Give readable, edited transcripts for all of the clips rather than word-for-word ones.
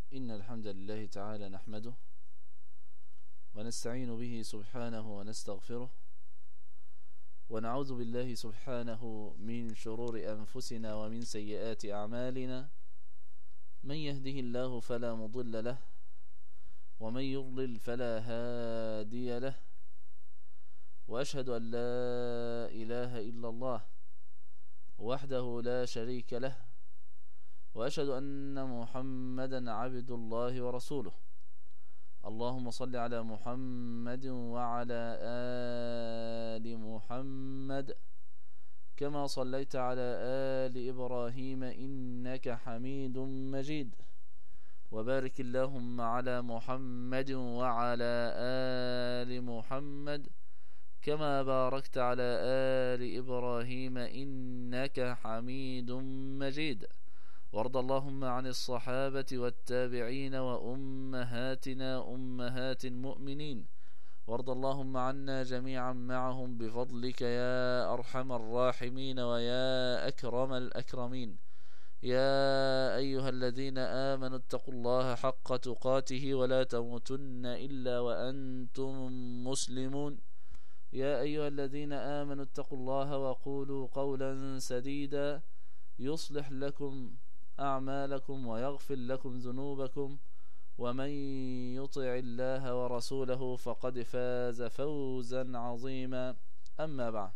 إن الحمد لله تعالى نحمده ونستعين به سبحانه ونستغفره ونعوذ بالله سبحانه من شرور أنفسنا ومن سيئات أعمالنا. من يهده الله فلا مضل له ومن يضلل فلا هادي له، وأشهد أن لا إله إلا الله وحده لا شريك له، وأشهد أن محمدا عبد الله ورسوله. اللهم صل على محمد وعلى آل محمد كما صليت على آل إبراهيم إنك حميد مجيد، وبارك اللهم على محمد وعلى آل محمد كما باركت على آل إبراهيم إنك حميد مجيد. وارض اللهم عن الصحابة والتابعين وأمهاتنا أمهات المؤمنين، وارض اللهم عنا جميعا معهم بفضلك يا أرحم الراحمين ويا أكرم الأكرمين. يا أيها الذين آمنوا اتقوا الله حق تقاته ولا تموتن إلا وأنتم مسلمون. يا أيها الذين آمنوا اتقوا الله وقولوا قولا سديدا يصلح لكم أعمالكم ويغفر لكم ذنوبكم، ومن يطع الله ورسوله فقد فاز فوزا عظيما. أما بعد،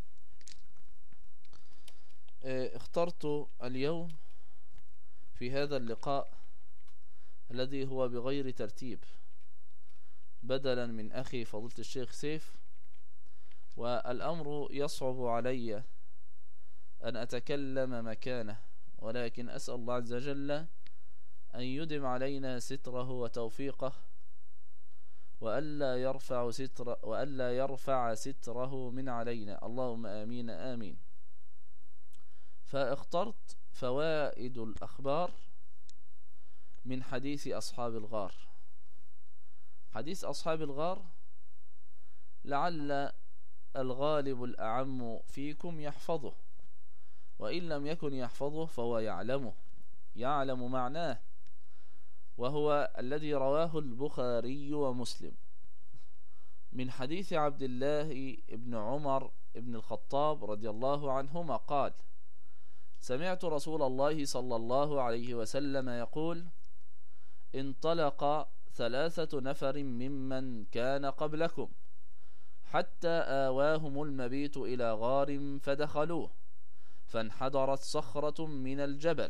اخترت اليوم في هذا اللقاء الذي هو بغير ترتيب بدلا من أخي فضيلة الشيخ سيف، والأمر يصعب علي أن أتكلم مكانه، ولكن أسأل الله عز وجل أن يدم علينا ستره وتوفيقه وألا يرفع ستره من علينا، اللهم آمين آمين. فاخترت فوائد الأخبار من حديث أصحاب الغار. حديث أصحاب الغار لعل الغالب الأعم فيكم يحفظه، وإن لم يكن يحفظه فهو يعلم معناه، وهو الذي رواه البخاري ومسلم من حديث عبد الله بن عمر بن الخطاب رضي الله عنهما قال: سمعت رسول الله صلى الله عليه وسلم يقول: انطلق 3 نفر ممن كان قبلكم حتى آواهم المبيت إلى غار فدخلوه، فانحدرت صخرة من الجبل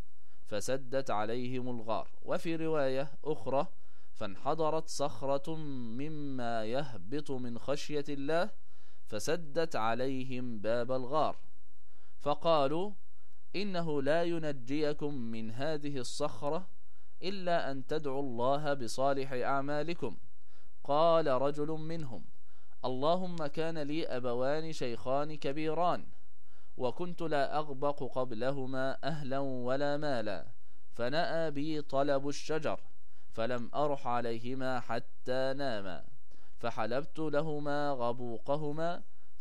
فسدت عليهم الغار. وفي رواية أخرى: فانحدرت صخرة مما يهبط من خشية الله فسدت عليهم باب الغار، فقالوا: إنه لا ينجيكم من هذه الصخرة إلا أن تدعوا الله بصالح أعمالكم. قال رجل منهم: اللهم كان لي أبوان شيخان كبيران، وكنت لا أغبق قبلهما أهلا ولا مالا، فنأى بي طلب الشجر، فلم أرح عليهما حتى ناما، فحلبت لهما غبوقهما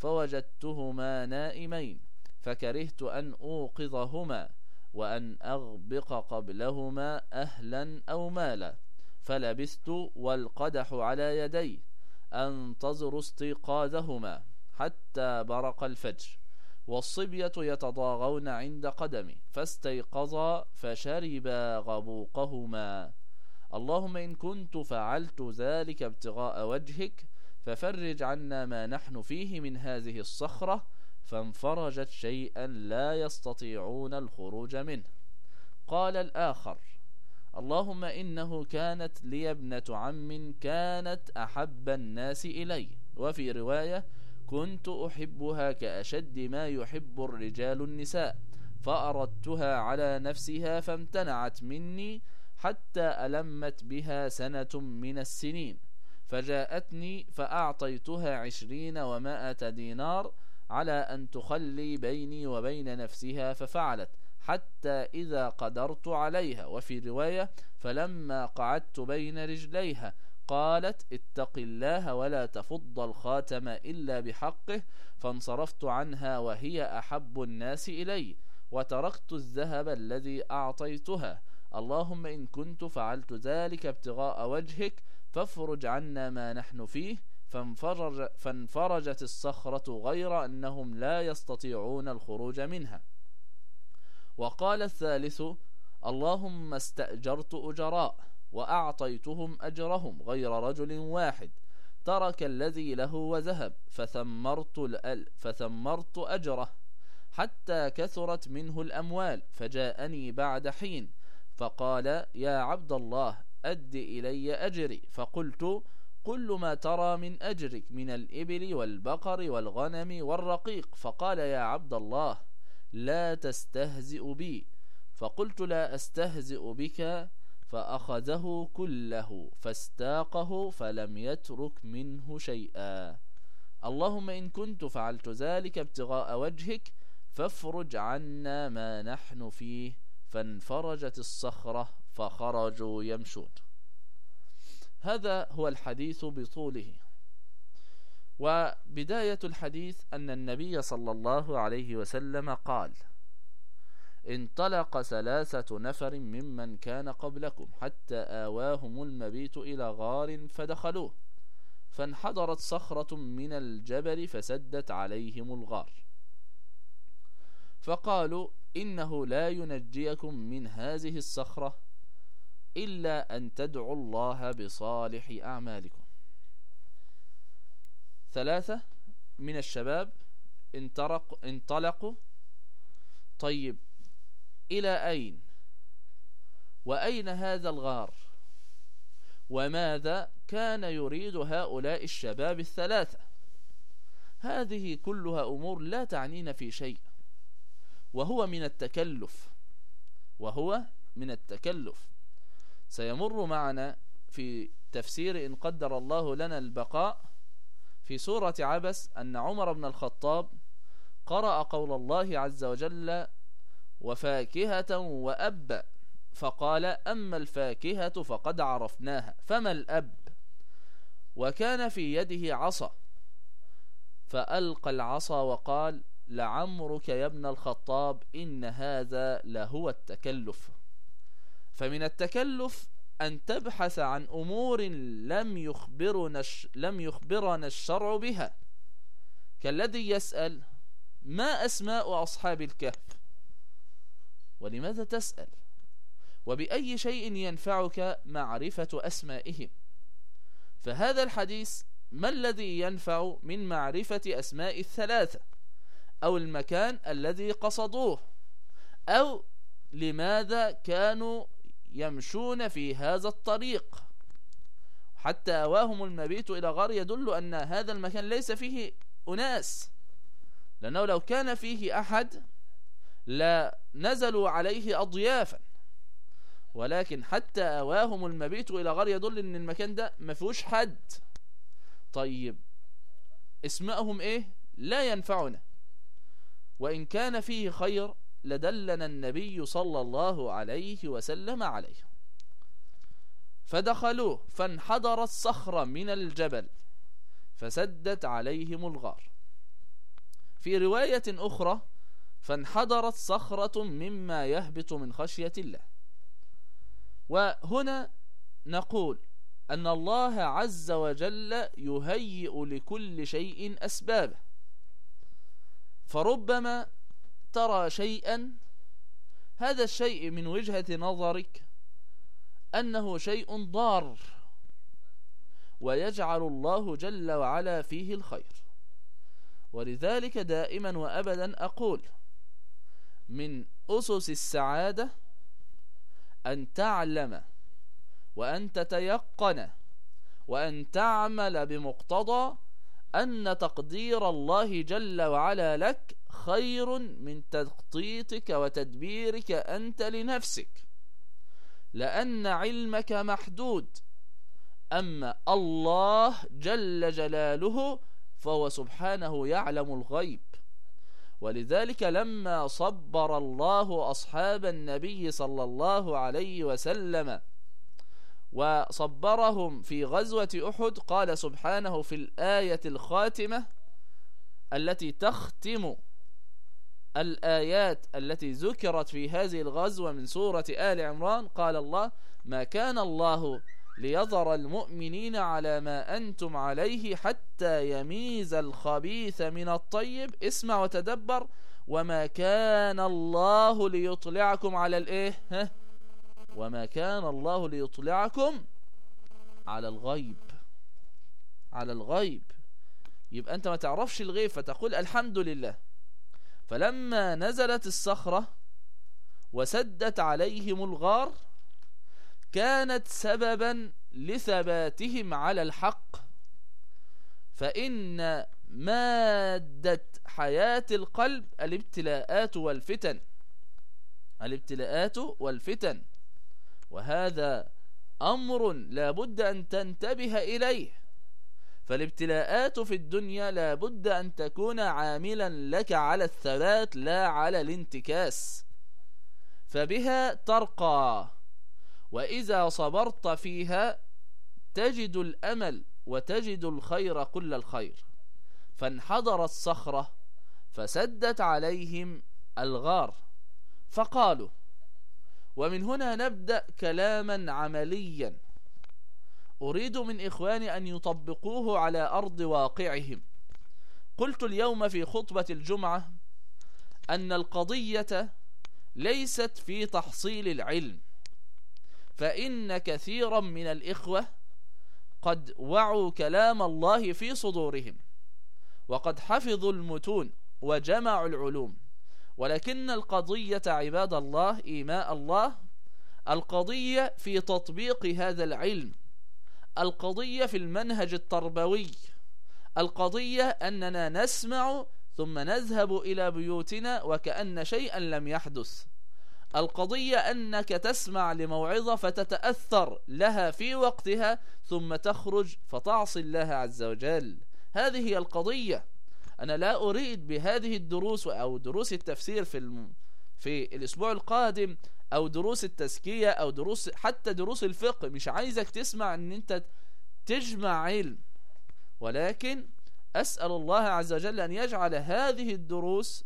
فوجدتهما نائمين، فكرهت أن أوقظهما وأن أغبق قبلهما أهلا أو مالا، فلبثت والقدح على يدي أنتظر استيقاظهما حتى برق الفجر، والصبية يتضاغون عند قدمي، فاستيقظا فشربا غبوقهما. اللهم إن كنت فعلت ذلك ابتغاء وجهك ففرج عنا ما نحن فيه من هذه الصخرة، فانفرجت شيئا لا يستطيعون الخروج منه. قال الآخر: اللهم إنه كانت لي ابنة عم كانت أحب الناس إلي، وفي رواية: كنت أحبها كأشد ما يحب الرجال النساء، فأردتها على نفسها فامتنعت مني حتى ألمت بها 1 من السنين، فجاءتني فأعطيتها 20 و100 دينار على أن تخلي بيني وبين نفسها، ففعلت حتى إذا قدرت عليها. وفي رواية: فلما قعدت بين رجليها قالت: اتق الله ولا تفض الخاتم إلا بحقه، فانصرفت عنها وهي أحب الناس إلي، وتركت الذهب الذي أعطيتها، اللهم إن كنت فعلت ذلك ابتغاء وجهك فافرج عنا ما نحن فيه. فانفرجت الصخرة غير أنهم لا يستطيعون الخروج منها. وقال الثالث: اللهم استأجرت أجراء وأعطيتهم أجرهم غير رجل واحد ترك الذي له وذهب، فثمرت أجره حتى كثرت منه الأموال، فجاءني بعد حين فقال: يا عبد الله أد إلي أجري. فقلت: كل ما ترى من أجرك من الإبل والبقر والغنم والرقيق. فقال: يا عبد الله لا تستهزئ بي. فقلت: لا أستهزئ بك. فأخذه كله فاستاقه فلم يترك منه شيئا. اللهم إن كنت فعلت ذلك ابتغاء وجهك فافرج عنا ما نحن فيه. فانفرجت الصخرة فخرجوا يمشون. هذا هو الحديث بطوله. وبداية الحديث أن النبي صلى الله عليه وسلم قال: انطلق 3 نفر ممن كان قبلكم حتى آواهم المبيت إلى غار فدخلوه، فانحدرت صخرة من الجبل فسدت عليهم الغار، فقالوا: إنه لا ينجيكم من هذه الصخرة إلا أن تدعوا الله بصالح أعمالكم. 3 من الشباب انطلقوا. طيب، إلى أين؟ وأين هذا الغار؟ وماذا كان يريد هؤلاء الشباب 3؟ هذه كلها أمور لا تعنينا في شيء، وهو من التكلف. سيمر معنا في تفسير إن قدر الله لنا البقاء في سورة عبس أن عمر بن الخطاب قرأ قول الله عز وجل: وفاكهة وأب، فقال: أما الفاكهة فقد عرفناها فما الأب؟ وكان في يده عصا، فألقى العصا وقال: لعمرك يا ابن الخطاب إن هذا لهو التكلف. فمن التكلف أن تبحث عن أمور لم يخبرنا الشرع بها، كالذي يسأل: ما أسماء أصحاب الكهف؟ ولماذا تسأل؟ وبأي شيء ينفعك معرفة أسمائهم؟ فهذا الحديث ما الذي ينفع من معرفة أسماء 3 أو المكان الذي قصدوه، أو لماذا كانوا يمشون في هذا الطريق؟ حتى أواهم المبيت إلى غار يدل أن هذا المكان ليس فيه أناس، لأنه لو كان فيه أحد لا نزلوا عليه أضيافا، ولكن حتى أواهم المبيت إلى غار يدل أن المكان ده ما فيهوش حد. طيب، اسمائهم إيه؟ لا ينفعنا، وإن كان فيه خير لدلنا النبي صلى الله عليه وسلم عليه. فدخلوه فانحدرت صخرة من الجبل فسدت عليهم الغار. في رواية أخرى: فانحدرت صخرة مما يهبط من خشية الله. وهنا نقول أن الله عز وجل يهيئ لكل شيء أسبابه، فربما ترى شيئا، هذا الشيء من وجهة نظرك أنه شيء ضار، ويجعل الله جل وعلا فيه الخير. ولذلك دائما وأبدا أقول: من أسس السعادة أن تعلم وأن تتيقن وأن تعمل بمقتضى أن تقدير الله جل وعلا لك خير من تخطيطك وتدبيرك أنت لنفسك، لأن علمك محدود، أما الله جل جلاله فهو سبحانه يعلم الغيب. ولذلك لما صبر الله أصحاب النبي صلى الله عليه وسلم وصبرهم في غزوة أحد، قال سبحانه في الآية الخاتمة التي تختم الآيات التي ذكرت في هذه الغزوة من سورة آل عمران قال الله: ما كان الله ليذر المؤمنين على ما أنتم عليه حتى يميز الخبيث من الطيب. اسمع وتدبر: وما كان الله ليطلعكم على الايه؟ وما كان الله ليطلعكم على الغيب. على الغيب، يبقى انت ما تعرفش الغيب فتقول الحمد لله. فلما نزلت الصخرة وسدت عليهم الغار كانت سببا لثباتهم على الحق، فإن مادة حياة القلب الابتلاءات والفتن. الابتلاءات والفتن، وهذا أمر لا بد أن تنتبه إليه. فالابتلاءات في الدنيا لا بد أن تكون عاملا لك على الثبات لا على الانتكاس، فبها ترقى، وإذا صبرت فيها تجد الأمل وتجد الخير كل الخير. فانحدرت الصخرة فسدت عليهم الغار فقالوا. ومن هنا نبدأ كلاما عمليا أريد من إخواني أن يطبقوه على أرض واقعهم. قلت اليوم في خطبة الجمعة أن القضية ليست في تحصيل العلم، فإن كثيرا من الإخوة قد وعوا كلام الله في صدورهم وقد حفظوا المتون وجمعوا العلوم، ولكن القضية عباد الله إيماء الله، القضية في تطبيق هذا العلم، القضية في المنهج التربوي، القضية أننا نسمع ثم نذهب إلى بيوتنا وكأن شيئا لم يحدث، القضية أنك تسمع لموعظة فتتأثر لها في وقتها ثم تخرج فتعصي الله عز وجل. هذه هي القضية. أنا لا أريد بهذه الدروس أو دروس التفسير في الأسبوع القادم أو دروس التزكية أو دروس حتى دروس الفقه، مش عايزك تسمع أن أنت تجمع علم، ولكن أسأل الله عز وجل أن يجعل هذه الدروس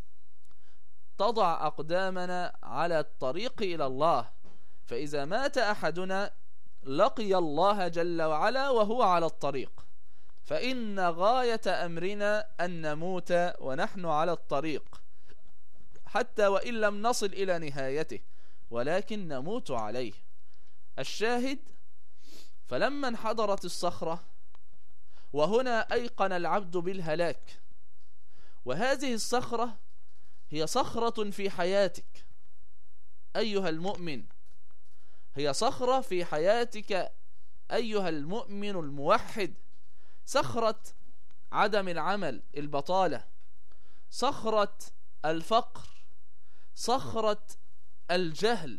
تضع أقدامنا على الطريق إلى الله. فإذا مات أحدنا لقي الله جل وعلا وهو على الطريق، فإن غاية أمرنا أن نموت ونحن على الطريق، حتى وإن لم نصل إلى نهايته ولكن نموت عليه. الشاهد: فلما انحدرت الصخرة، وهنا أيقن العبد بالهلاك. وهذه الصخرة هي صخرة في حياتك أيها المؤمن، هي صخرة في حياتك أيها المؤمن الموحد، صخرة عدم العمل البطالة، صخرة الفقر، صخرة الجهل،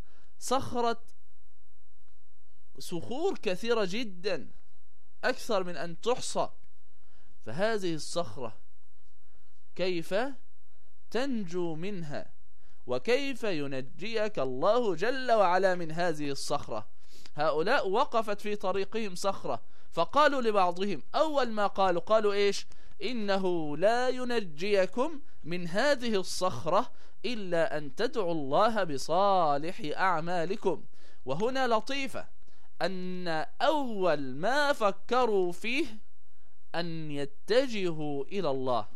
صخور كثيرة جدا أكثر من أن تحصى. فهذه الصخرة كيف تنجو منها وكيف ينجيك الله جل وعلا من هذه الصخرة؟ هؤلاء وقفت في طريقهم صخرة، فقالوا لبعضهم أول ما قالوا إيش؟ إنه لا ينجيكم من هذه الصخرة إلا أن تدعوا الله بصالح أعمالكم. وهنا لطيفة أن أول ما فكروا فيه أن يتجهوا إلى الله.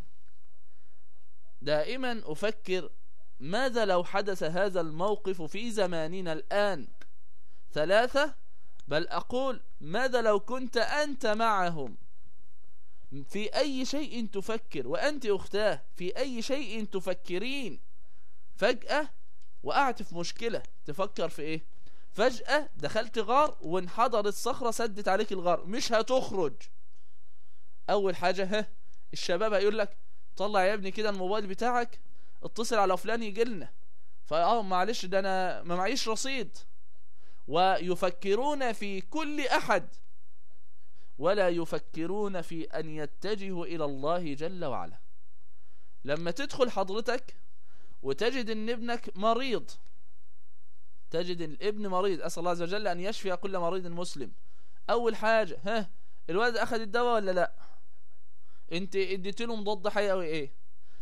دائما أفكر ماذا لو حدث هذا الموقف في زماننا الآن؟ 3، بل أقول ماذا لو كنت أنت معهم؟ في أي شيء تفكر؟ وأنت أختاه في أي شيء تفكرين؟ فجأة وقعت في مشكلة، تفكر في إيه؟ فجأة دخلت غار وانحدرت الصخرة سدت عليك الغار، مش هتخرج. أول حاجة الشباب هيقول لك طلع يا ابني كده الموبايل بتاعك اتصل على فلان يجي لنا، معلش ده أنا ما معيش رصيد. ويفكرون في كل أحد ولا يفكرون في أن يتجهوا إلى الله جل وعلا. لما تدخل حضرتك وتجد أن ابنك مريض، تجد الابن مريض، أسأل الله عز وجل أن يشفي كل مريض مسلم، أول حاجة الولد أخذ الدواء ولا لا؟ انت اديت له مضاد حيوي ايه؟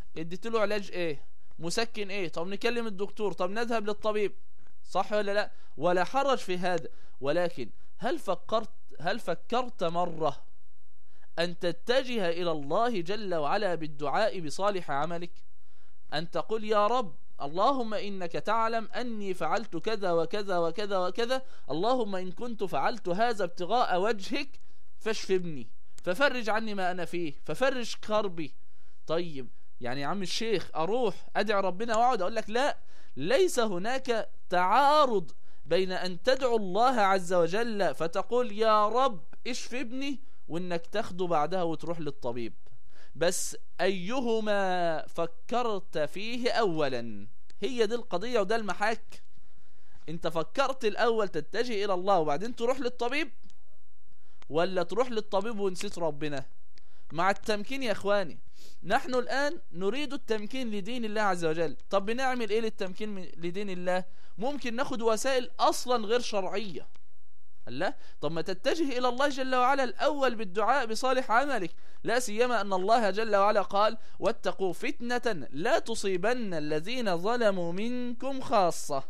اديت له علاج ايه، مسكن ايه، طب نكلم الدكتور، طب نذهب للطبيب، صح ولا لا؟ ولا حرج في هذا. ولكن هل فكرت مرة أن تتجه إلى الله جل وعلا بالدعاء بصالح عملك؟ أن تقول يا رب اللهم إنك تعلم أني فعلت كذا وكذا وكذا وكذا، اللهم إن كنت فعلت هذا ابتغاء وجهك فاشف ابني، ففرج عني ما أنا فيه، ففرج كربي. طيب يعني يا عم الشيخ أروح أدعي ربنا وأقعد أقول لك لا، ليس هناك تعارض بين أن تدعو الله عز وجل فتقول يا رب اشف ابني، وإنك تاخده بعدها وتروح للطبيب. بس أيهما فكرت فيه أولا؟ هي دي القضية وده المحك. انت فكرت الأول تتجه إلى الله وبعدين تروح للطبيب، ولا تروح للطبيب ونسيت ربنا؟ مع التمكين يا اخواني، نحن الآن نريد التمكين لدين الله عز وجل. طب بنعمل ايه للتمكين لدين الله؟ ممكن ناخد وسائل اصلا غير شرعية. لا، طب ما تتجه الى الله جل وعلا الاول بالدعاء بصالح عملك، لا سيما ان الله جل وعلا قال واتقوا فتنة لا تصيبن الذين ظلموا منكم خاصة.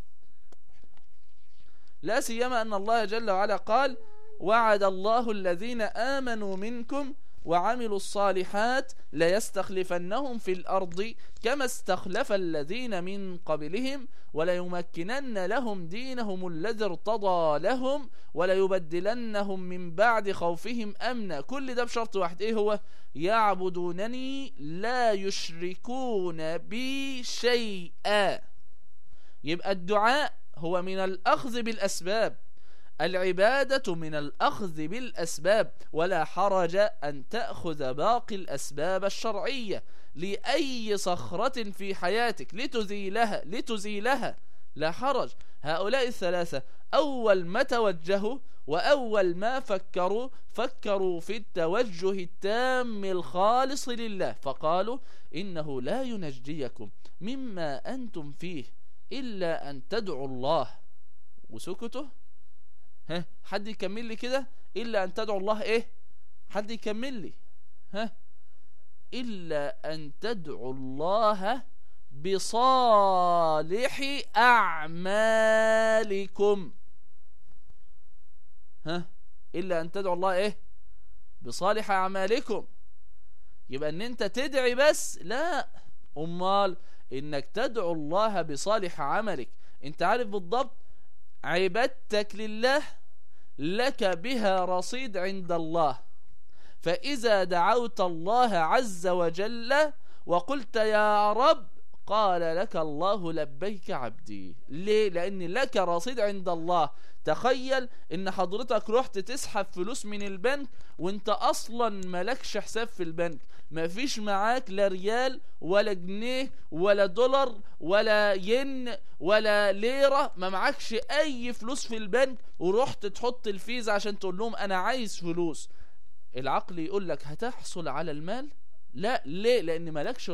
لا سيما ان الله جل وعلا قال وعد الله الذين آمنوا منكم وعملوا الصالحات ليستخلفنهم في الأرض كما استخلف الذين من قبلهم وليمكنن لهم دينهم الذي ارتضى لهم وليبدلنهم من بعد خوفهم أمنا. كل ده بشرط واحد، ايه هو؟ يعبدونني لا يشركون بي شيئا. يبقى الدعاء هو من الأخذ بالأسباب، العبادة من الأخذ بالأسباب، ولا حرج أن تأخذ باقي الأسباب الشرعية لأي صخرة في حياتك لتزيلها لا حرج. هؤلاء الثلاثة أول ما توجهوا وأول ما فكروا في التوجه التام الخالص لله، فقالوا إنه لا ينجيكم مما أنتم فيه إلا أن تدعوا الله. وسكتوا. حد يكمل لي كده؟ إلا أن تدعوا الله إيه؟ حد يكمل لي؟ إلا أن تدعوا الله بصالح أعمالكم. إلا أن تدعوا الله إيه؟ بصالح أعمالكم. يبقى أن أنت تدعي بس؟ لا، أمال إنك تدعو الله بصالح عملك. أنت عارف بالضبط عبادتك لله لك بها رصيد عند الله، فإذا دعوت الله عز وجل وقلت يا رب قال لك الله لبيك عبدي. ليه؟ لأن لك رصيد عند الله. تخيل ان حضرتك رحت تسحب فلوس من البنك وانت اصلا ملكش حساب في البنك، مفيش معاك لا ريال ولا جنيه ولا دولار ولا ين ولا ليرة، ما معاكش اي فلوس في البنك، ورحت تحط الفيزا عشان تقول لهم انا عايز فلوس. العقل يقول لك هتحصل على المال؟ لا. ليه؟ لان ملكش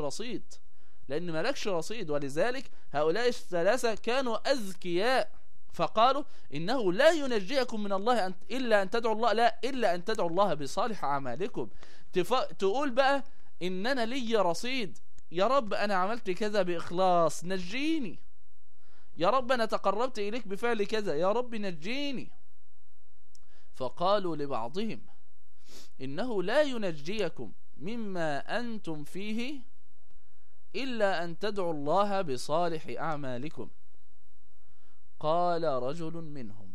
رصيد. ولذلك هؤلاء الثلاثة كانوا أذكياء، فقالوا إنه لا ينجيكم من الله إلا أن تدعوا الله، لا إلا أن تدعوا الله بصالح أعمالكم. تقول بقى إن أنا لي رصيد، يا رب أنا عملت كذا بإخلاص نجيني، يا رب أنا تقربت إليك بفعل كذا، يا رب نجيني. فقالوا لبعضهم إنه لا ينجيكم مما أنتم فيه إلا أن تدعوا الله بصالح أعمالكم. قال رجل منهم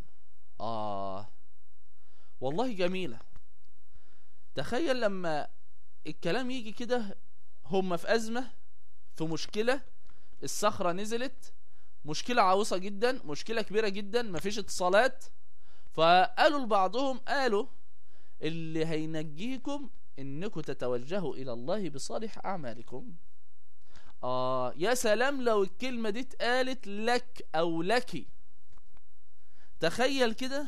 والله جميلة. تخيل لما الكلام يجي كده، هم في أزمة، في مشكلة، الصخرة نزلت، مشكلة عويصة جدا، مشكلة كبيرة جدا، مفيش اتصالات، فقالوا لبعضهم قالوا اللي هينجيكم انكم تتوجهوا الى الله بصالح اعمالكم. يا سلام لو الكلمة دي اتقالت لك او لك. تخيل كده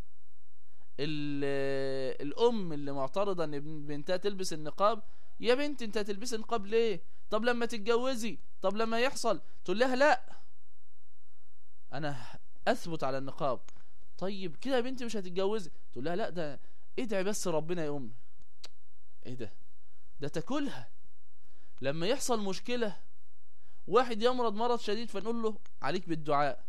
الام اللي معترضة ان بنتها تلبس النقاب، يا بنت انت هتلبس النقاب ليه؟ طب لما تتجوزي، طب لما يحصل، تقول لها لا انا اثبت على النقاب. طيب كده يا بنتي مش هتتجوزي، تقول لها لا ده ادعي بس ربنا يا امي. ايه ده تاكلها. لما يحصل مشكلة، واحد يمرض مرض شديد فنقول له عليك بالدعاء.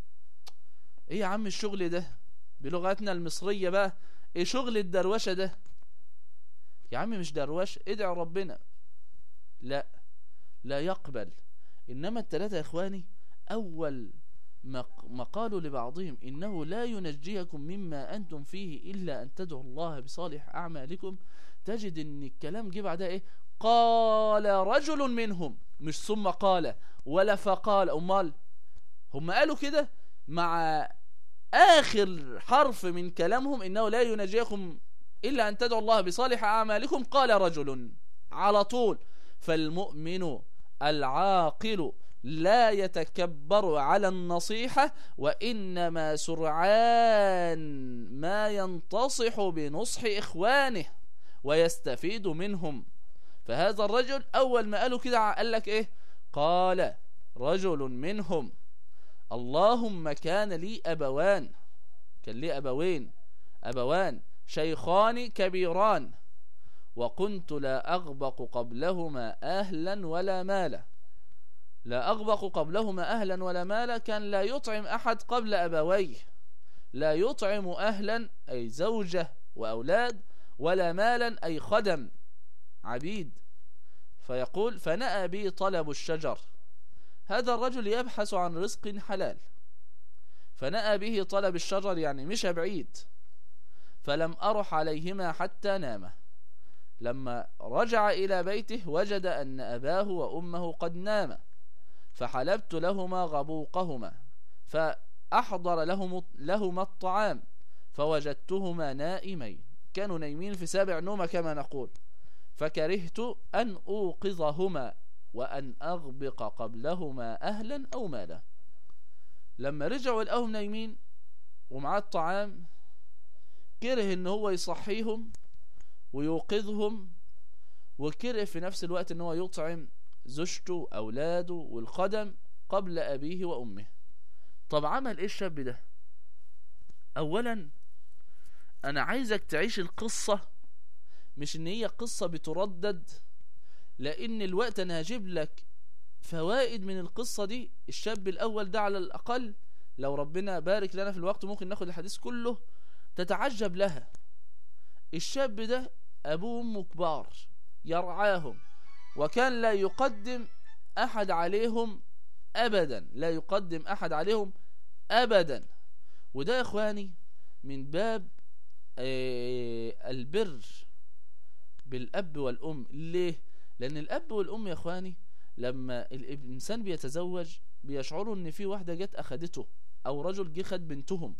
ايه يا عم الشغل ده بلغتنا المصرية بقى، ايه شغل الدروشة ده؟ يا عم مش دروش، ادعي ربنا. لا، لا يقبل. انما الثلاثة يا اخواني اول ما قالوا لبعضهم إنه لا ينجيكم مما أنتم فيه إلا أن تدعوا الله بصالح أعمالكم، تجد أن الكلام جه بعدها إيه؟ قال رجل منهم، مش ثم قال ولا فقال. أمال هم قالوا كده مع آخر حرف من كلامهم إنه لا ينجيكم إلا أن تدعوا الله بصالح أعمالكم، قال رجل على طول. فالمؤمن العاقل لا يتكبر على النصيحة، وإنما سرعان ما ينتصح بنصح إخوانه ويستفيد منهم. فهذا الرجل أول ما قالوا كده قال لك إيه؟ قال رجل منهم اللهم كان لي أبوان، كان لي أبوان شيخان كبيران، وكنت لا أغبق قبلهما أهلا ولا مالا. لا أغبق قبلهما أهلا ولا مالا، كان لا يطعم أحد قبل أبويه، لا يطعم أهلا أي زوجة وأولاد، ولا مالا أي خدم عبيد. فيقول فنأى بي طلب الشجر، هذا الرجل يبحث عن رزق حلال، فنأى به طلب الشجر يعني مش بعيد. فلم أرح عليهما حتى ناما، لما رجع إلى بيته وجد أن أباه وأمه قد ناما، فحلبت لهما غبوقهما فأحضر لهما الطعام، فوجدتهما نائمين، كانوا نايمين في سابع نومة كما نقول، فكرهت أن أوقظهما وأن أغبق قبلهما أهلا أو مالا. لما رجعوا لقاهم نايمين ومعاه الطعام، كره ان هو يصحيهم ويوقظهم، وكره في نفس الوقت ان هو يطعم زوجته أولاده والخدم قبل أبيه وأمه. طب عمل إيه الشاب ده؟ أولا أنا عايزك تعيش القصة، مش إن هي قصة بتردد، لأن الوقت أنا هجيب لك فوائد من القصة دي. الشاب الأول ده على الأقل لو ربنا بارك لنا في الوقت ممكن ناخد الحديث كله تتعجب لها. الشاب ده أبوه وأمه كبار يرعاهم، وكان لا يقدم أحد عليهم أبدا، لا يقدم أحد عليهم أبدا. وده يا إخواني من باب البر بالأب والأم. ليه؟ لأن الأب والأم يا إخواني لما الإنسان بيتزوج بيشعروا إن في واحدة جت أخدته أو رجل جه خد بنتهم،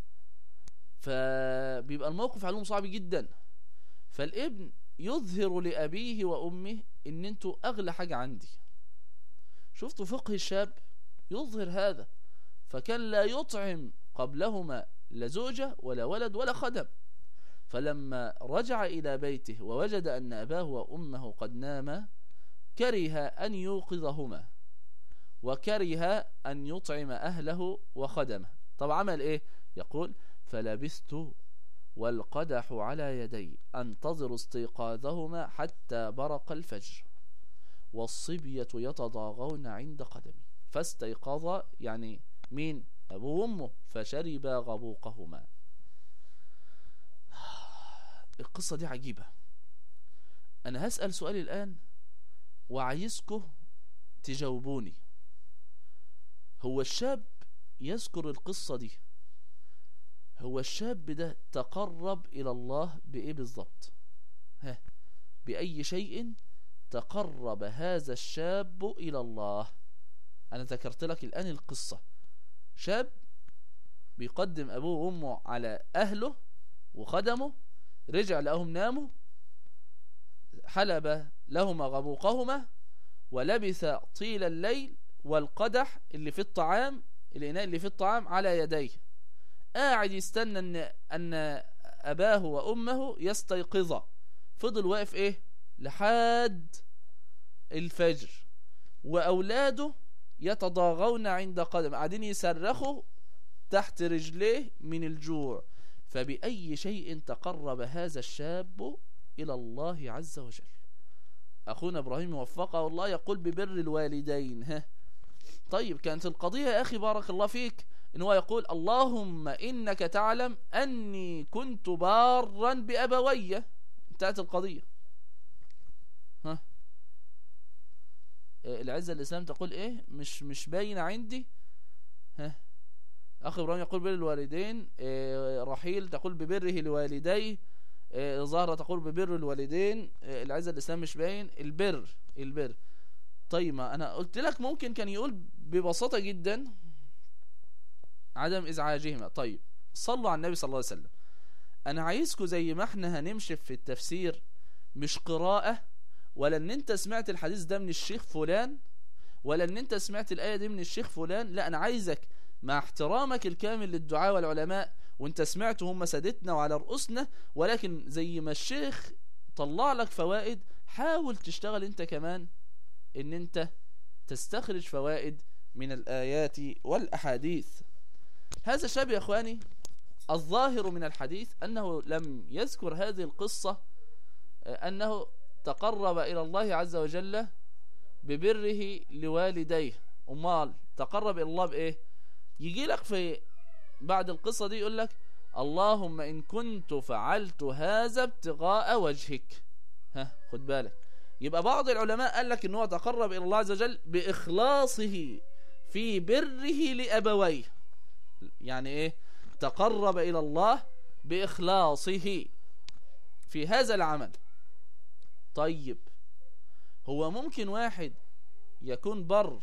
فبيبقى الموقف عليهم صعب جدا. فالابن يظهر لأبيه وأمه إن انتوا أغلى حاجة عندي. شفتوا فقه الشاب يظهر هذا، فكان لا يطعم قبلهما لا زوجة ولا ولد ولا خدم. فلما رجع إلى بيته ووجد أن أباه وأمه قد ناما، كره أن يوقظهما وكره أن يطعم أهله وخدمه. طب عمل إيه؟ يقول فلبثت والقدح على يدي أنتظر استيقاظهما حتى برق الفجر والصبية يتضاغون عند قدمي، فاستيقظ يعني مين؟ أبوه وأمه، فشرب غبوقهما. القصة دي عجيبة. أنا هسأل سؤالي الآن وعايزكم تجاوبوني. هو الشاب يذكر القصة دي، هو الشاب ده تقرب إلى الله بإيه بالضبط؟ بأي شيء تقرب هذا الشاب إلى الله؟ أنا ذكرت لك الآن القصة، شاب بيقدم أبوه وأمه على أهله وخدمه، رجع لهم ناموا، حلب لهما غبوقهما ولبث طيل الليل، والقدح اللي في الطعام، الإناء اللي في الطعام على يديه، قاعد يستنى أن أباه وأمه يستيقظا. فضل واقف إيه لحد الفجر، وأولاده يتضاغون عند قدم، قاعدين يصرخوا تحت رجليه من الجوع. فبأي شيء تقرب هذا الشاب إلى الله عز وجل؟ أخونا إبراهيم وفقه الله يقول ببر الوالدين. ها طيب كانت القضية يا أخي بارك الله فيك إن هو يقول اللهم إنك تعلم أني كنت بارا بأبوي، انتهت القضية. ها العزة الإسلام تقول إيه؟ مش باين عندي. ها أخي إبراهيم يقول بر الوالدين، رحيل تقول ببره لوالديه، زهرة تقول ببر الوالدين، العزة الإسلام مش باين البر. طيب ما أنا قلت لك ممكن كان يقول ببساطة جدا عدم إزعاجهما. طيب صلوا على النبي صلى الله عليه وسلم. أنا عايزكم زي ما احنا هنمشي في التفسير، مش قراءة، ولا ان انت سمعت الحديث ده من الشيخ فلان، ولا ان انت سمعت الآية دي من الشيخ فلان. لا، أنا عايزك مع احترامك الكامل للدعاء والعلماء، وانت سمعته هم سادتنا وعلى رؤوسنا، ولكن زي ما الشيخ طلع لك فوائد حاول تشتغل انت كمان ان انت تستخرج فوائد من الآيات والأحاديث. هذا الشاب يا اخواني الظاهر من الحديث أنه لم يذكر هذه القصة أنه تقرب إلى الله عز وجل ببره لوالديه. أمال تقرب إلى الله بإيه؟ يجي لك في بعد القصة دي يقول لك اللهم إن كنت فعلت هذا ابتغاء وجهك. ها خد بالك، يبقى بعض العلماء قال لك إنه تقرب إلى الله عز وجل بإخلاصه في بره لأبويه. يعني إيه؟ تقرب إلى الله بإخلاصه في هذا العمل. طيب هو ممكن واحد يكون بر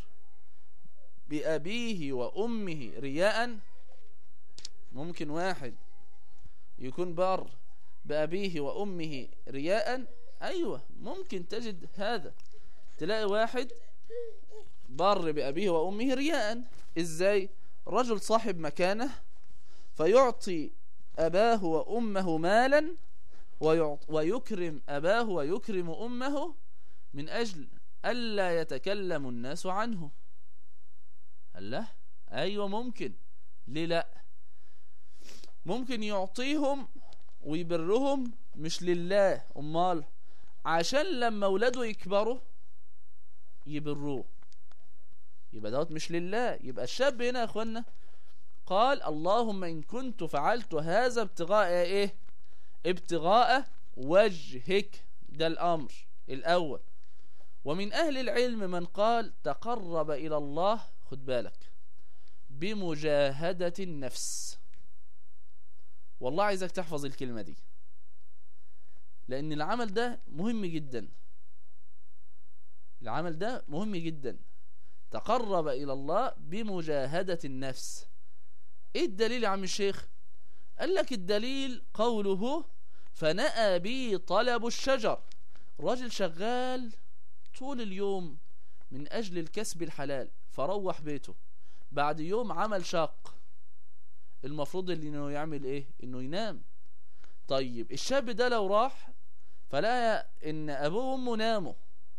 بأبيه وأمه رياء؟ ممكن واحد يكون بر بأبيه وأمه رياء؟ أيوة ممكن تجد هذا، تلاقي واحد بر بأبيه وأمه رياء. إزاي؟ رجل صاحب مكانه فيعطي أباه وأمه مالا ويكرم أباه ويكرم أمه من أجل ألا يتكلم الناس عنه. الله، أيوة ممكن، ليه لا؟ ممكن يعطيهم ويبرهم مش لله، أمال عشان لما أولاده يكبروا يبروه، يبقى دوت مش لله. يبقى الشاب هنا يا أخوانا قال اللهم إن كنت فعلت هذا ابتغاء إيه؟ ابتغاء وجهك، ده الأمر الأول. ومن أهل العلم من قال تقرب إلى الله، خد بالك، بمجاهدة النفس. والله عايزك تحفظ الكلمة دي، لأن العمل ده مهم جدا، العمل ده مهم جدا. تقرب إلى الله بمجاهدة النفس. إيه الدليل يا عم الشيخ؟ قال لك الدليل قوله فنأى بي طلب الشجر. راجل شغال طول اليوم من أجل الكسب الحلال، فروح بيته بعد يوم عمل شاق، المفروض انه يعمل ايه؟ انه ينام. طيب الشاب ده لو راح فلقى ان ابوه وامه ناموا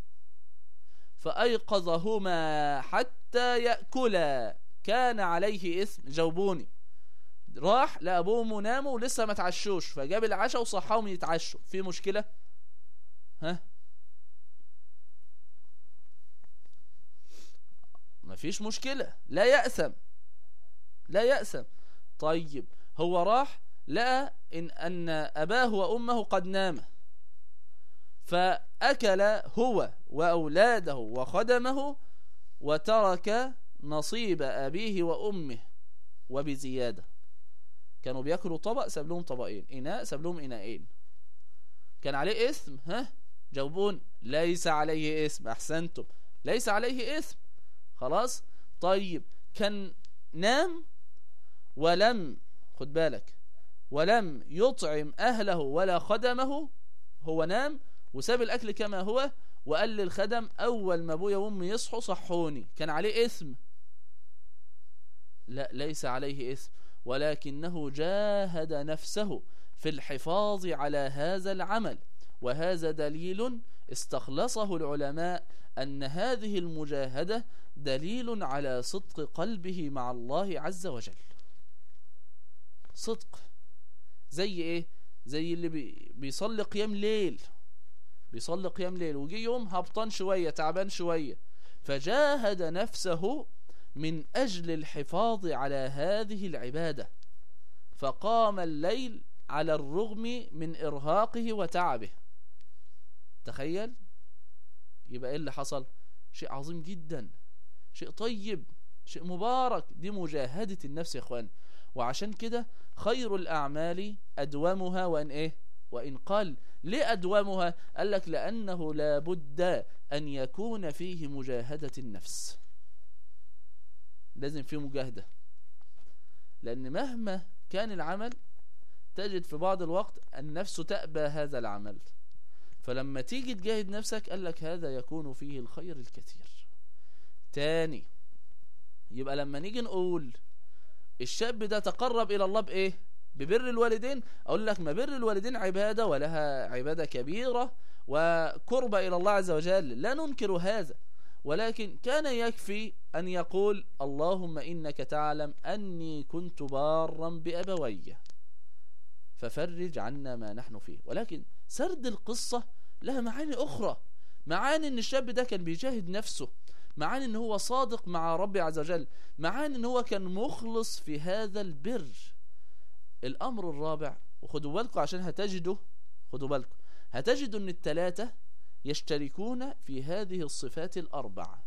فأيقظهما حتى يأكلا كان عليه إثم. جاوبوني. راح لأبوه وامه ناموا ولسه ما تعشوش، فجاب العشاء وصحاهم يتعشوا، في مشكلة؟ ها؟ مفيش مشكلة، لا يأثم، لا يأثم. طيب هو راح لقى أن أباه وأمه قد ناما، فأكل هو وأولاده وخدمه وترك نصيب أبيه وأمه وبزيادة. كانوا بيأكلوا طبق ساب لهم طبقين، إناء ساب لهم إناءين، كان عليه إثم؟ ها؟ جاوبون. ليس عليه إثم. أحسنتم، ليس عليه إثم. خلاص. طيب كان نام ولم، خد بالك، ولم يطعم أهله ولا خدمه. هو نام وساب الأكل كما هو وقال للخدم أول ما أبويا وأمي يصحوا صحوني، كان عليه إثم؟ لا، ليس عليه إثم، ولكنه جاهد نفسه في الحفاظ على هذا العمل. وهذا دليل استخلصه العلماء أن هذه المجاهدة دليل على صدق قلبه مع الله عز وجل. صدق زي إيه؟ زي اللي بيصلي قيام ليل، بيصلي قيام ليل، وجي يوم هبطان شوية تعبان شوية، فجاهد نفسه من أجل الحفاظ على هذه العبادة، فقام الليل على الرغم من إرهاقه وتعبه. تخيل، يبقى إيه اللي حصل؟ شيء عظيم جدا، شيء طيب، شيء مبارك. دي مجاهدة النفس يا إخوان. وعشان كده خير الأعمال أدومها وإن إيه؟ وإن قل. ليه أدومها؟ قال لك لأنه لابد أن يكون فيه مجاهدة النفس، لازم فيه مجاهدة، لأن مهما كان العمل تجد في بعض الوقت النفس تأبى هذا العمل، فلما تيجي تجاهد نفسك قال لك هذا يكون فيه الخير الكثير. تاني، يبقى لما نيجي نقول الشاب ده تقرب إلى الله بإيه؟ ببر الوالدين، أقول لك ما بر الوالدين عبادة، ولها عبادة كبيرة وقرب إلى الله عز وجل، لا ننكر هذا، ولكن كان يكفي أن يقول اللهم إنك تعلم أني كنت بارا بأبوي ففرج عنا ما نحن فيه. ولكن سرد القصة لها معاني أخرى، معاني أن الشاب ده كان بيجاهد نفسه، معاني أنه هو صادق مع ربي عز وجل، معاني أنه هو كان مخلص في هذا البر. الأمر الرابع، وخدوا بالكم عشان هتجدوا، خدوا بالكم هتجدوا أن الثلاثة يشتركون في هذه الصفات الأربعة.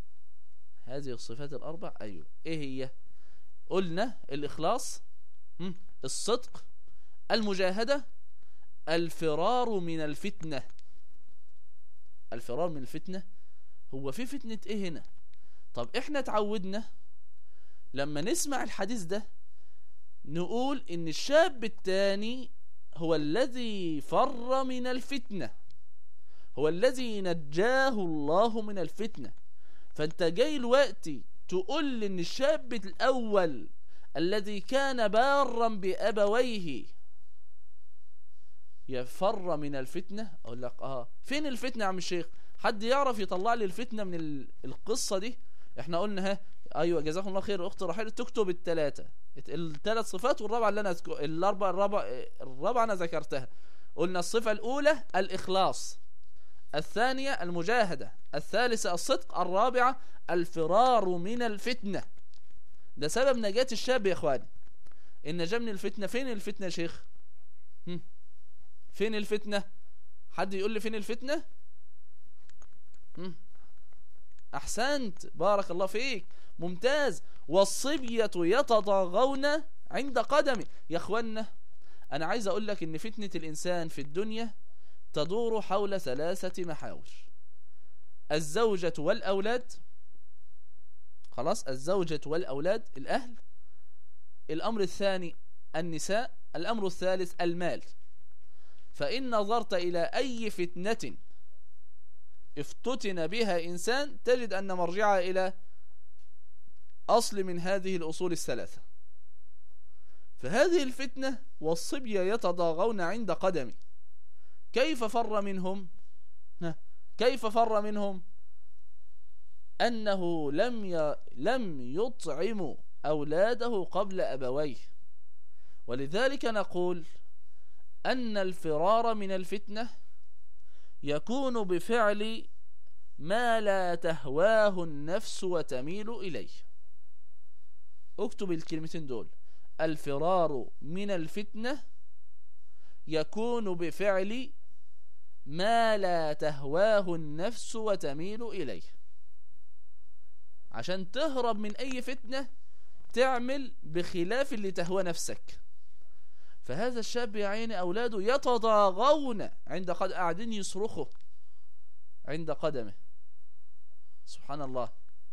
هذه الصفات الأربع أيوة، إيه هي؟ قلنا الإخلاص، الصدق، المجاهدة، الفرار من الفتنة. الفرار من الفتنة، هو في فتنة إيه هنا؟ طب إحنا تعودنا لما نسمع الحديث ده نقول إن الشاب الثاني هو الذي فر من الفتنة، هو الذي نجاه الله من الفتنة. فأنت جاي الوقت تقول إن الشاب الأول الذي كان بارا بأبويه يفر من الفتنة. أقول لك فين الفتنة يا عم الشيخ؟ حد يعرف يطلع لي الفتنة من القصة دي؟ احنا قلنا ايوه جزاكم الله خير اخت رحيل، تكتب الثلاث صفات، والرابعه اللي انا الرابعه انا ذكرتها. قلنا الصفة الأولى الإخلاص، الثانية المجاهدة، الثالثة الصدق، الرابعة الفرار من الفتنة. ده سبب نجاة الشاب يا اخواني، النجاة من الفتنة. فين الفتنة يا شيخ؟ فين الفتنة؟ حد يقول لي فين الفتنة؟ أحسنت، بارك الله فيك، ممتاز. والصبية يتضاغون عند قدمي. يا اخوانا أنا عايز أقول لك إن فتنة الإنسان في الدنيا تدور حول 3 محاور: الزوجة والأولاد، خلاص، الزوجة والأولاد، الأهل، الأمر الثاني النساء، الأمر الثالث المال. فإن نظرت إلى أي فتنة افتتن بها إنسان تجد أن مرجعها إلى أصل من هذه الأصول 3. فهذه الفتنة والصبية يتضاغون عند قدمي. كيف فر منهم؟ كيف فر منهم؟ أنه لم يطعم أولاده قبل أبويه. ولذلك نقول أن الفرار من الفتنة يكون بفعل ما لا تهواه النفس وتميل إليه. اكتب الكلمتين دول: الفرار من الفتنة يكون بفعل ما لا تهواه النفس وتميل إليه. عشان تهرب من أي فتنة تعمل بخلاف اللي تهوى نفسك. فهذا الشاب يا عيني أولاده يتضاغون عند قاعدين يصرخوا عند قدمه، سبحان الله.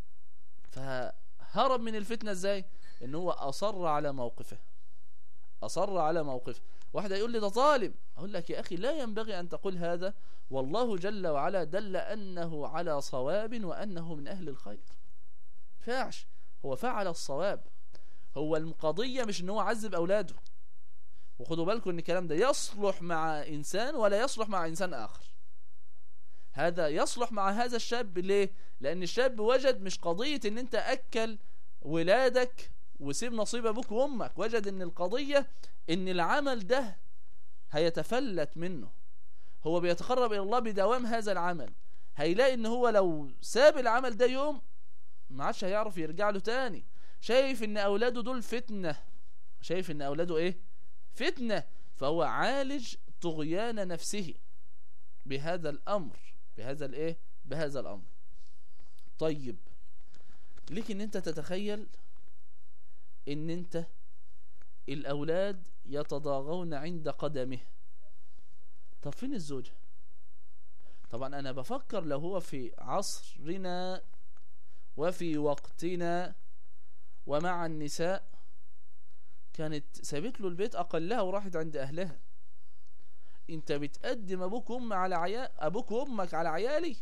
فهرب من الفتنة ازاي؟ ان هو أصر على موقفه، أصر على موقفه. واحد يقول لي ده ظالم، أقول لك يا أخي لا ينبغي أن تقول هذا، والله جل وعلا دل أنه على صواب وأنه من أهل الخير. فاعش، هو فعل الصواب. هو القضية مش ان هو عذب أولاده. وخدوا بالكم ان الكلام ده يصلح مع إنسان ولا يصلح مع إنسان آخر. هذا يصلح مع هذا الشاب. ليه؟ لأن الشاب وجد مش قضية ان انت أكل ولادك وسيب نصيب أبوك وأمك، وجد ان القضية ان العمل ده هيتفلت منه. هو بيتقرب إلى الله بدوام هذا العمل، هيلاقي إن هو لو ساب العمل ده يوم ما عادش هيعرف يرجع له تاني. شايف إن أولاده دول فتنة، شايف إن أولاده إيه؟ فتنة. فهو عالج طغيان نفسه بهذا الأمر، بهذا الإيه؟ بهذا الأمر. طيب ليك إن أنت تتخيل إن أنت الأولاد يتضاغون عند قدمه. طب فين الزوجة؟ طبعا أنا بفكر لو هو في عصرنا وفي وقتنا ومع النساء كانت سابت له البيت أقلها وراحت عند أهلها. أنت بتقدم أبوك وأمك على عيالي،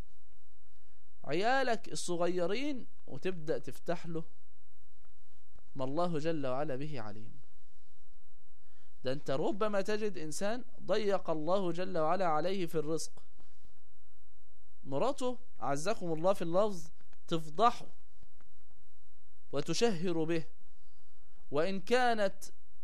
عيالك الصغيرين، وتبدأ تفتح له ما الله جل وعلا به عليم. ده أنت ربما تجد إنسان ضيق الله جل وعلا عليه في الرزق، مراته عزكم الله في اللفظ تفضحه وتشهر به، وإن كانت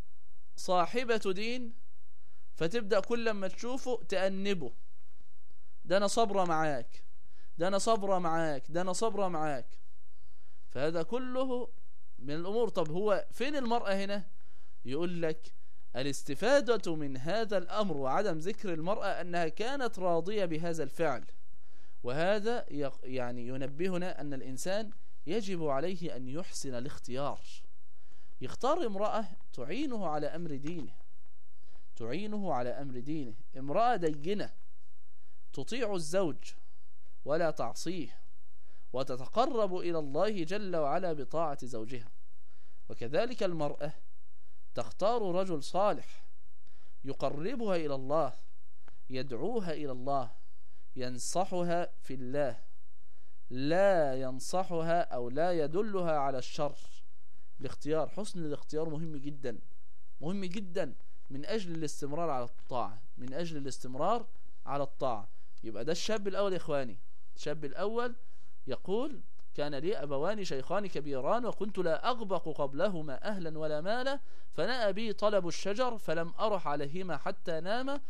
صاحبة دين فتبدأ كل ما تشوفه تأنبه، ده أنا صبرة معاك، ده أنا صبرة معاك، ده أنا صبرة معاك. فهذا كله من الأمور. طب هو فين المرأة هنا؟ يقول لك الاستفادة من هذا الأمر وعدم ذكر المرأة أنها كانت راضية بهذا الفعل، وهذا يعني ينبهنا أن الإنسان يجب عليه أن يحسن الاختيار، يختار امرأة تعينه على أمر دينه، تعينه على أمر دينه، امرأة دينة تطيع الزوج ولا تعصيه، وتتقرب إلى الله جل وعلا بطاعة زوجها. وكذلك المرأة تختار رجل صالح يقربها إلى الله، يدعوها إلى الله، ينصحها في الله، لا ينصحها أو لا يدلها على الشر. الاختيار، حسن الاختيار مهم جدا، مهم جدا من أجل الاستمرار على الطاعة، من أجل الاستمرار على الطاعة. يبقى ده الشاب الأول يا إخواني. الشاب الأول يقول كان لي أبوان شيخان كبيران وكنت لا أغبق قبلهما أهلا ولا مالا، فنأى بي طلب الشجر فلم أرح عليهما حتى ناما،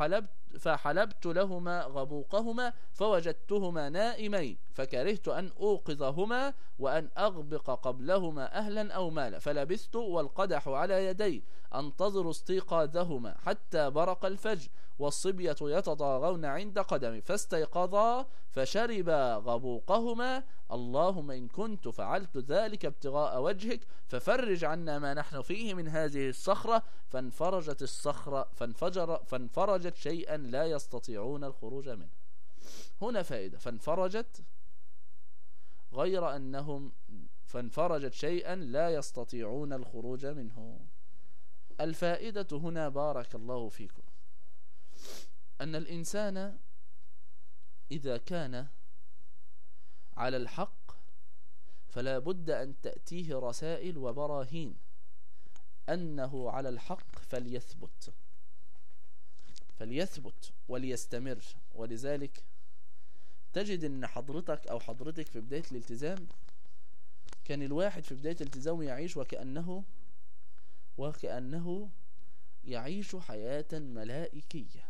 فحلبت لهما غبوقهما فوجدتهما نائمين، فكرهت أن أوقظهما وأن أغبق قبلهما أهلا أو مالا، فلبثت والقدح على يدي أنتظر استيقاظهما حتى برق الفجر والصبية يتضاغون عند قدمي، فاستيقظا فشربا غبوقهما، اللهم إن كنت فعلت ذلك ابتغاء وجهك ففرج عنا ما نحن فيه من هذه الصخرة. فانفرجت الصخرة فانفرجت شيئا لا يستطيعون الخروج منه. هنا فائدة، فانفرجت غير أنهم فانفرجت شيئا لا يستطيعون الخروج منه. الفائدة هنا بارك الله فيكم أن الإنسان إذا كان على الحق فلا بد أن تأتيه رسائل وبراهين أنه على الحق، فليثبت وليستمر. ولذلك تجد أن حضرتك أو حضرتك في بداية الالتزام كان الواحد في بداية الالتزام يعيش وكأنه يعيش حياة ملائكية،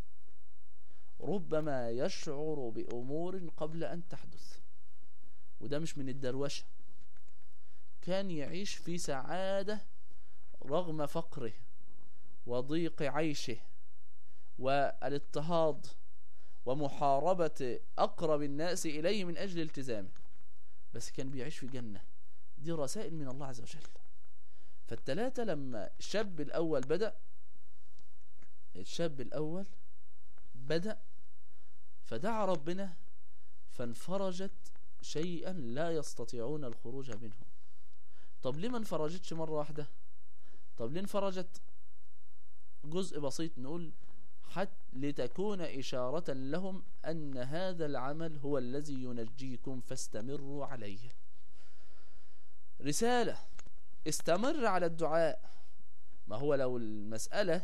ربما يشعر بأمور قبل أن تحدث، وده مش من الدروشة. كان يعيش في سعادة رغم فقره وضيق عيشه والاضطهاد ومحاربة أقرب الناس إليه من أجل التزامه، بس كان بيعيش في جنة. دي رسائل من الله عز وجل. فالثلاثة لما الشاب الأول بدأ فدعا ربنا فانفرجت شيئا لا يستطيعون الخروج منه. طب ليه ما انفرجتش مرة واحدة؟ طب ليه انفرجت جزء بسيط؟ نقول حتى لتكون إشارة لهم أن هذا العمل هو الذي ينجيكم فاستمروا عليه. رسالة، استمر على الدعاء. ما هو لو المسألة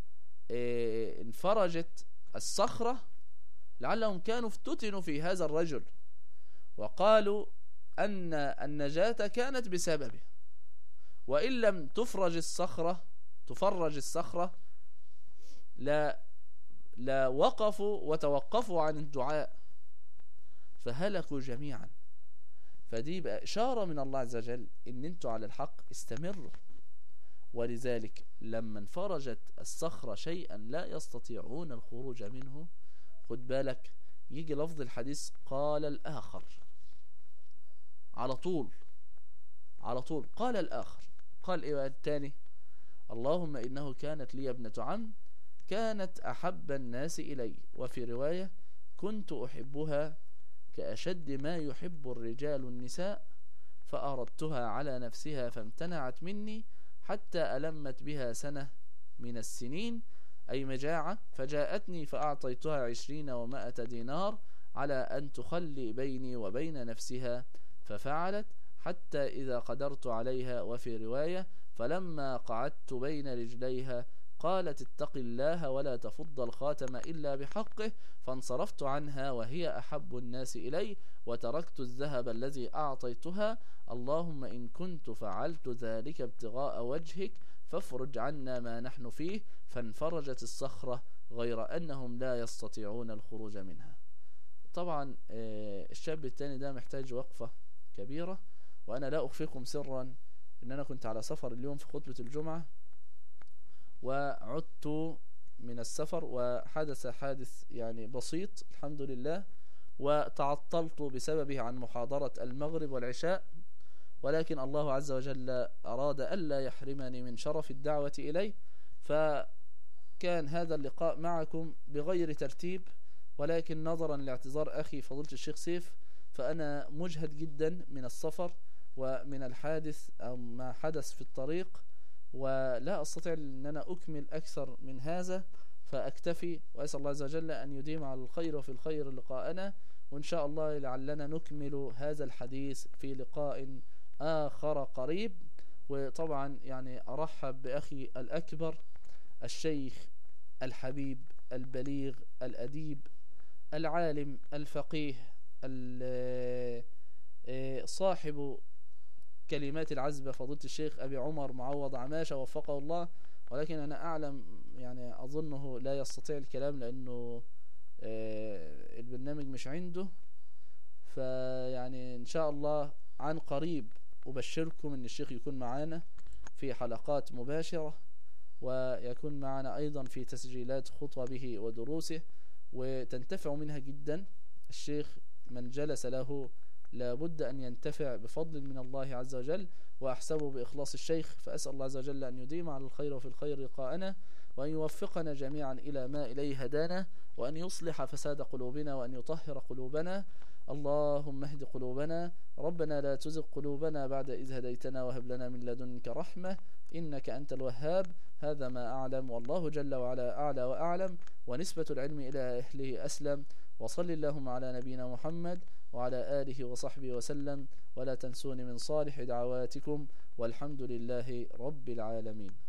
انفرجت الصخرة لعلهم كانوا افتتنوا في هذا الرجل وقالوا أن النجاة كانت بسببه، وإن لم تفرج الصخرة لا لا وقفوا وتوقفوا عن الدعاء فهلكوا جميعا. فدي بقى إشارة من الله عز وجل إن انتوا على الحق، استمروا. ولذلك لما انفرجت الصخرة شيئا لا يستطيعون الخروج منه، خد بالك يجي لفظ الحديث قال الآخر على طول قال الآخر. قال إيه بقى التاني؟ اللهم إنه كانت لي ابنة عم كانت أحب الناس إلي، وفي رواية كنت أحبها كأشد ما يحب الرجال النساء، فأردتها على نفسها فامتنعت مني حتى ألمت بها سنة من السنين، أي مجاعة، فجاءتني فأعطيتها 20 و100 دينار على أن تخلي بيني وبين نفسها، ففعلت حتى إذا قدرت عليها. وفي رواية فلما قعدت بين رجليها قالت اتق الله ولا تفض الخاتم إلا بحقه، فانصرفت عنها وهي أحب الناس إلي وتركت الذهب الذي أعطيتها. اللهم إن كنت فعلت ذلك ابتغاء وجهك فافرج عنا ما نحن فيه. فانفرجت الصخرة غير أنهم لا يستطيعون الخروج منها. طبعا الشاب الثاني ده محتاج وقفة كبيرة، وأنا لا أخفيكم سرا إن أنا كنت على سفر اليوم في خطبة الجمعة، وعدت من السفر وحدث حادث يعني بسيط الحمد لله، وتعطلت بسببه عن محاضرة المغرب والعشاء، ولكن الله عز وجل أراد ألا يحرمني من شرف الدعوة إليه، فكان هذا اللقاء معكم بغير ترتيب، ولكن نظرا لاعتذار أخي فضيلة الشيخ سيف فأنا مجهد جدا من السفر ومن الحادث أو ما حدث في الطريق، ولا أستطيع أن أنا أكمل أكثر من هذا، فأكتفي وأسأل الله عز وجل أن يديم على الخير وفي الخير لقاءنا، وإن شاء الله لعلنا نكمل هذا الحديث في لقاء آخر قريب. وطبعا يعني أرحب بأخي الأكبر الشيخ الحبيب البليغ الأديب العالم الفقيه صاحب كلمات العذبة فضيلة الشيخ أبي عمر معوض عماشة وفقه الله، ولكن أنا أعلم يعني أظنه لا يستطيع الكلام لأنه البرنامج مش عنده، فيعني إن شاء الله عن قريب أبشركم أن الشيخ يكون معنا في حلقات مباشرة، ويكون معنا أيضا في تسجيلات خطبه ودروسه وتنتفع منها جدا. الشيخ من جلس له لابد أن ينتفع بفضل من الله عز وجل، وأحسبه بإخلاص الشيخ، فأسأل الله عز وجل أن يديم على الخير وفي الخير لقاءنا، وأن يوفقنا جميعا إلى ما إليه هدانا، وأن يصلح فساد قلوبنا، وأن يطهر قلوبنا. اللهم اهد قلوبنا، ربنا لا تزغ قلوبنا بعد إذ هديتنا وهب لنا من لدنك رحمة إنك أنت الوهاب. هذا ما أعلم، والله جل وعلا أعلى وأعلم، ونسبة العلم إلى أهله أسلم. وصل اللهم على نبينا محمد وعلى آله وصحبه وسلم، ولا تنسوني من صالح دعواتكم، والحمد لله رب العالمين.